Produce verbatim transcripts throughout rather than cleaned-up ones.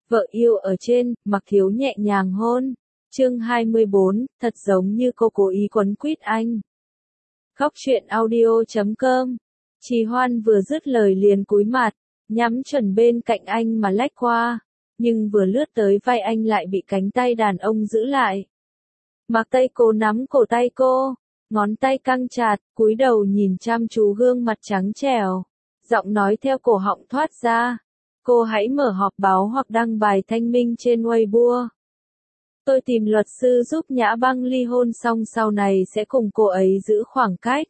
Vợ yêu ở trên, Mạc Thiếu nhẹ nhàng hôn. Chương hai mươi bốn, thật giống như cô cố ý quấn quýt anh. Khóc chuyện audio chấm com. Trì Hoan vừa dứt lời liền cúi mặt, nhắm chuẩn bên cạnh anh mà lách qua, nhưng vừa lướt tới vai anh lại bị cánh tay đàn ông giữ lại. Mạc Tây Cố nắm cổ tay cô, ngón tay căng chặt, cúi đầu nhìn chăm chú gương mặt trắng trẻo, giọng nói theo cổ họng thoát ra. Cô hãy mở họp báo hoặc đăng bài thanh minh trên Weibo. Tôi tìm luật sư giúp Nhã Băng ly hôn xong sau này sẽ cùng cô ấy giữ khoảng cách.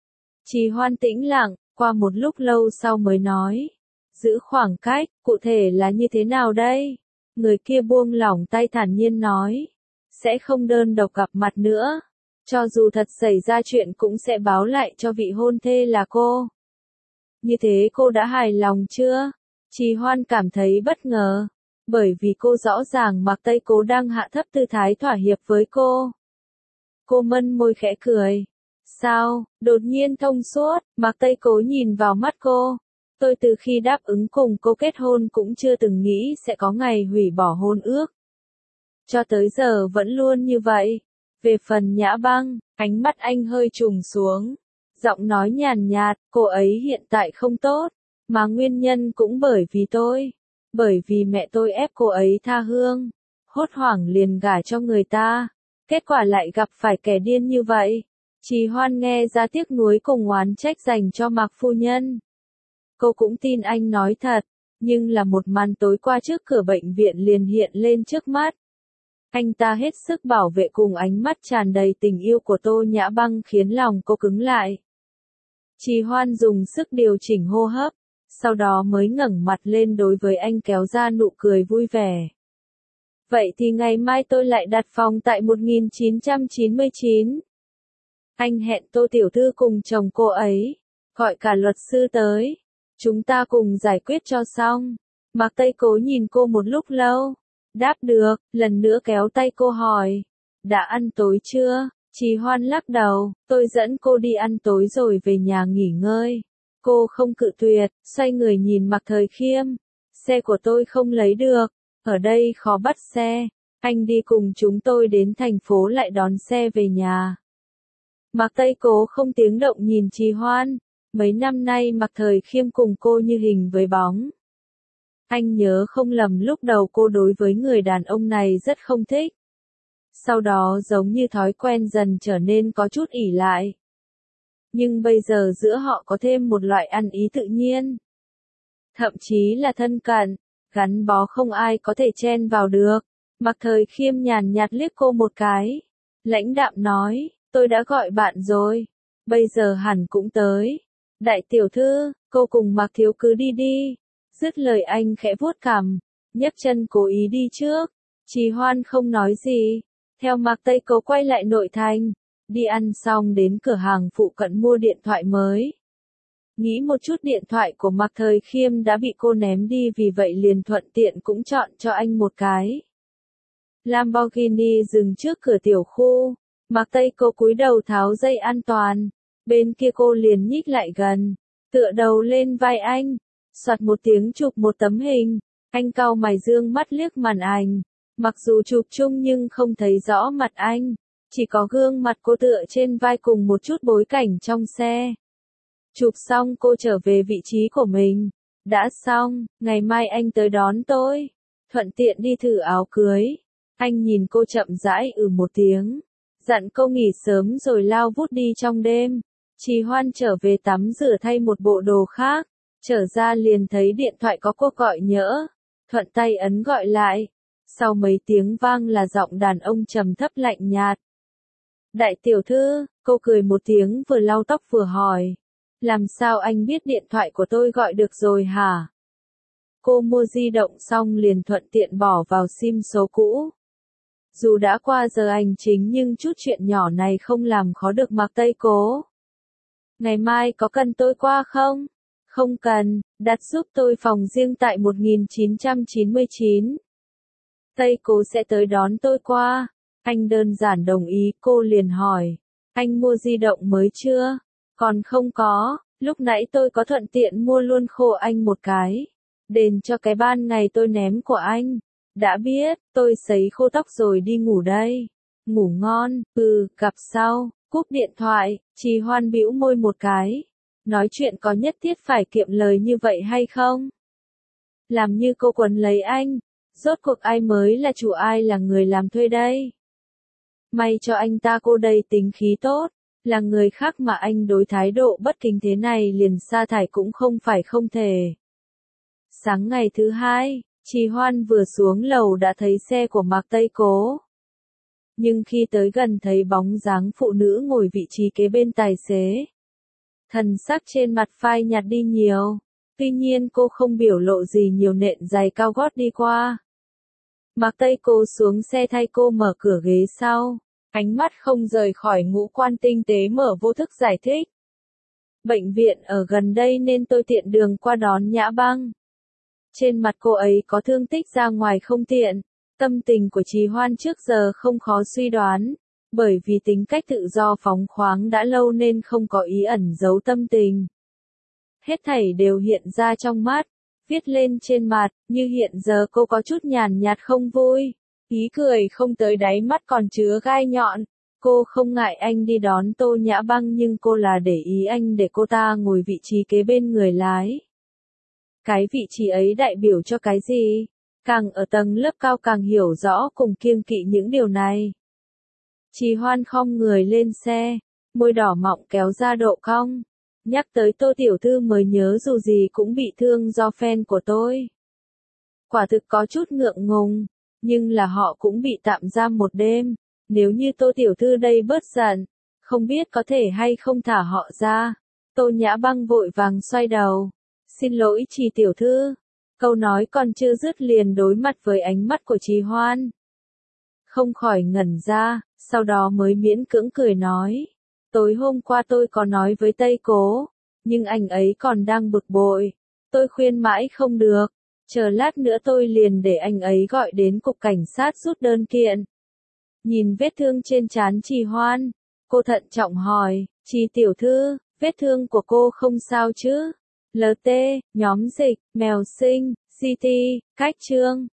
Trì Hoan tĩnh lặng, qua một lúc lâu sau mới nói. Giữ khoảng cách, cụ thể là như thế nào đây? Người kia buông lỏng tay thản nhiên nói. Sẽ không đơn độc gặp mặt nữa. Cho dù thật xảy ra chuyện cũng sẽ báo lại cho vị hôn thê là cô. Như thế cô đã hài lòng chưa? Trì Hoan cảm thấy bất ngờ, bởi vì cô rõ ràng Mạc Tây Cố đang hạ thấp tư thái thỏa hiệp với cô. Cô mân môi khẽ cười. Sao, đột nhiên thông suốt, Mạc Tây Cố nhìn vào mắt cô. Tôi từ khi đáp ứng cùng cô kết hôn cũng chưa từng nghĩ sẽ có ngày hủy bỏ hôn ước. Cho tới giờ vẫn luôn như vậy. Về phần Nhã Băng, ánh mắt anh hơi trùng xuống. Giọng nói nhàn nhạt, cô ấy hiện tại không tốt. Mà nguyên nhân cũng bởi vì tôi. Bởi vì mẹ tôi ép cô ấy tha hương. Hốt hoảng liền gả cho người ta. Kết quả lại gặp phải kẻ điên như vậy. Trì Hoan nghe ra tiếc nuối cùng oán trách dành cho Mạc phu nhân. Cô cũng tin anh nói thật. Nhưng là một màn tối qua trước cửa bệnh viện liền hiện lên trước mắt. Anh ta hết sức bảo vệ cùng ánh mắt tràn đầy tình yêu của Tô Nhã Băng khiến lòng cô cứng lại. Trì Hoan dùng sức điều chỉnh hô hấp. Sau đó mới ngẩng mặt lên đối với anh kéo ra nụ cười vui vẻ. Vậy thì ngày mai tôi lại đặt phòng tại một nghìn chín trăm chín mươi chín. Anh hẹn Tô tiểu thư cùng chồng cô ấy, gọi cả luật sư tới. Chúng ta cùng giải quyết cho xong. Mạc Tây Cố nhìn cô một lúc lâu. Đáp được, lần nữa kéo tay cô hỏi. Đã ăn tối chưa? Trì Hoan lắc đầu, tôi dẫn cô đi ăn tối rồi về nhà nghỉ ngơi. Cô không cự tuyệt, xoay người nhìn Mạc Thời Khiêm. Xe của tôi không lấy được, ở đây khó bắt xe. Anh đi cùng chúng tôi đến thành phố lại đón xe về nhà. Mạc Tây Cố không tiếng động nhìn Trì Hoan. Mấy năm nay Mạc Thời Khiêm cùng cô như hình với bóng. Anh nhớ không lầm lúc đầu cô đối với người đàn ông này rất không thích. Sau đó giống như thói quen dần trở nên có chút ỷ lại. Nhưng bây giờ giữa họ có thêm một loại ăn ý tự nhiên. Thậm chí là thân cận, gắn bó không ai có thể chen vào được. Mạc Thời Khiêm nhàn nhạt liếc cô một cái. Lãnh đạm nói, tôi đã gọi bạn rồi. Bây giờ hẳn cũng tới. Đại tiểu thư, cô cùng Mạc Thiếu cứ đi đi. Dứt lời anh khẽ vuốt cằm, nhấc chân cố ý đi trước. Trì Hoan không nói gì. Theo Mạc Tây Cố quay lại nội thành. Đi ăn xong đến cửa hàng phụ cận mua điện thoại mới. Nghĩ một chút điện thoại của Mạc Thời Khiêm đã bị cô ném đi vì vậy liền thuận tiện cũng chọn cho anh một cái. Lamborghini dừng trước cửa tiểu khu. Mạc Tây Cố cúi đầu tháo dây an toàn. Bên kia cô liền nhích lại gần. Tựa đầu lên vai anh. Soạt một tiếng chụp một tấm hình. Anh cau mày dương mắt liếc màn ảnh. Mặc dù chụp chung nhưng không thấy rõ mặt anh. Chỉ có gương mặt cô tựa trên vai cùng một chút bối cảnh trong xe. Chụp xong cô trở về vị trí của mình. Đã xong, ngày mai anh tới đón tôi. Thuận tiện đi thử áo cưới. Anh nhìn cô chậm rãi ừ một tiếng. Dặn cô nghỉ sớm rồi lao vút đi trong đêm. Trì Hoan trở về tắm rửa thay một bộ đồ khác. Trở ra liền thấy điện thoại có cuộc gọi nhỡ. Thuận tay ấn gọi lại. Sau mấy tiếng vang là giọng đàn ông trầm thấp lạnh nhạt. Đại tiểu thư, cô cười một tiếng vừa lau tóc vừa hỏi. Làm sao anh biết điện thoại của tôi gọi được rồi hả? Cô mua di động xong liền thuận tiện bỏ vào sim số cũ. Dù đã qua giờ hành chính nhưng chút chuyện nhỏ này không làm khó được Mạc Tây Cố. Ngày mai có cần tôi qua không? Không cần, đặt giúp tôi phòng riêng tại một nghìn chín trăm chín mươi chín. Tây Cố sẽ tới đón tôi qua. Anh đơn giản đồng ý, cô liền hỏi. Anh mua di động mới chưa? Còn không có, lúc nãy tôi có thuận tiện mua luôn khô anh một cái. đền cho cái ban ngày tôi ném của anh. Đã biết, tôi sấy khô tóc rồi đi ngủ đây. Ngủ ngon, ừ, gặp sau. Cúp điện thoại, Trì Hoan bĩu môi một cái. Nói chuyện có nhất thiết phải kiệm lời như vậy hay không? Làm như cô quấn lấy anh. Rốt cuộc ai mới là chủ, ai là người làm thuê đây? May cho anh ta cô đây tính khí tốt. Là người khác mà anh đối thái độ bất kính thế này liền sa thải cũng không phải không thể. Sáng ngày thứ hai, Trì Hoan vừa xuống lầu đã thấy xe của Mạc Tây Cố. Nhưng khi tới gần thấy bóng dáng phụ nữ ngồi vị trí kế bên tài xế. Thần sắc trên mặt phai nhạt đi nhiều. Tuy nhiên cô không biểu lộ gì nhiều, nện giày cao gót đi qua. Mạc Tây Cố xuống xe thay cô mở cửa ghế sau. Ánh mắt không rời khỏi ngũ quan tinh tế mở vô thức giải thích. Bệnh viện ở gần đây nên tôi tiện đường qua đón Nhã Băng. Trên mặt cô ấy có thương tích, ra ngoài không tiện. Tâm tình của Trì Hoan trước giờ không khó suy đoán. Bởi vì tính cách tự do phóng khoáng đã lâu nên không có ý ẩn giấu tâm tình. Hết thảy đều hiện ra trong mắt, viết lên trên mặt, như hiện giờ cô có chút nhàn nhạt không vui. Ý cười không tới đáy mắt còn chứa gai nhọn. Cô không ngại anh đi đón Tô Nhã Băng nhưng cô là để ý anh để cô ta ngồi vị trí kế bên người lái. Cái vị trí ấy đại biểu cho cái gì? Càng ở tầng lớp cao càng hiểu rõ cùng kiêng kỵ những điều này. Trì Hoan khom người lên xe, môi đỏ mọng kéo ra độ cong. Nhắc tới Tô tiểu thư mới nhớ dù gì cũng bị thương do fan của tôi. Quả thực có chút ngượng ngùng, nhưng là họ cũng bị tạm giam một đêm. Nếu như Tô tiểu thư đây bớt giận, không biết có thể hay không thả họ ra. Tô Nhã Băng vội vàng xoay đầu. Xin lỗi Trì tiểu thư. Câu nói còn chưa dứt liền đối mặt với ánh mắt của Trì Hoan. Không khỏi ngẩn ra, sau đó mới miễn cưỡng cười nói. Tối hôm qua tôi có nói với Tây Cố, nhưng anh ấy còn đang bực bội. Tôi khuyên mãi không được, chờ lát nữa tôi liền để anh ấy gọi đến cục cảnh sát rút đơn kiện. Nhìn vết thương trên trán Trì Hoan, cô thận trọng hỏi, Trì tiểu thư, vết thương của cô không sao chứ? lờ tê, nhóm dịch, mèo sinh, giê tê, cách chương.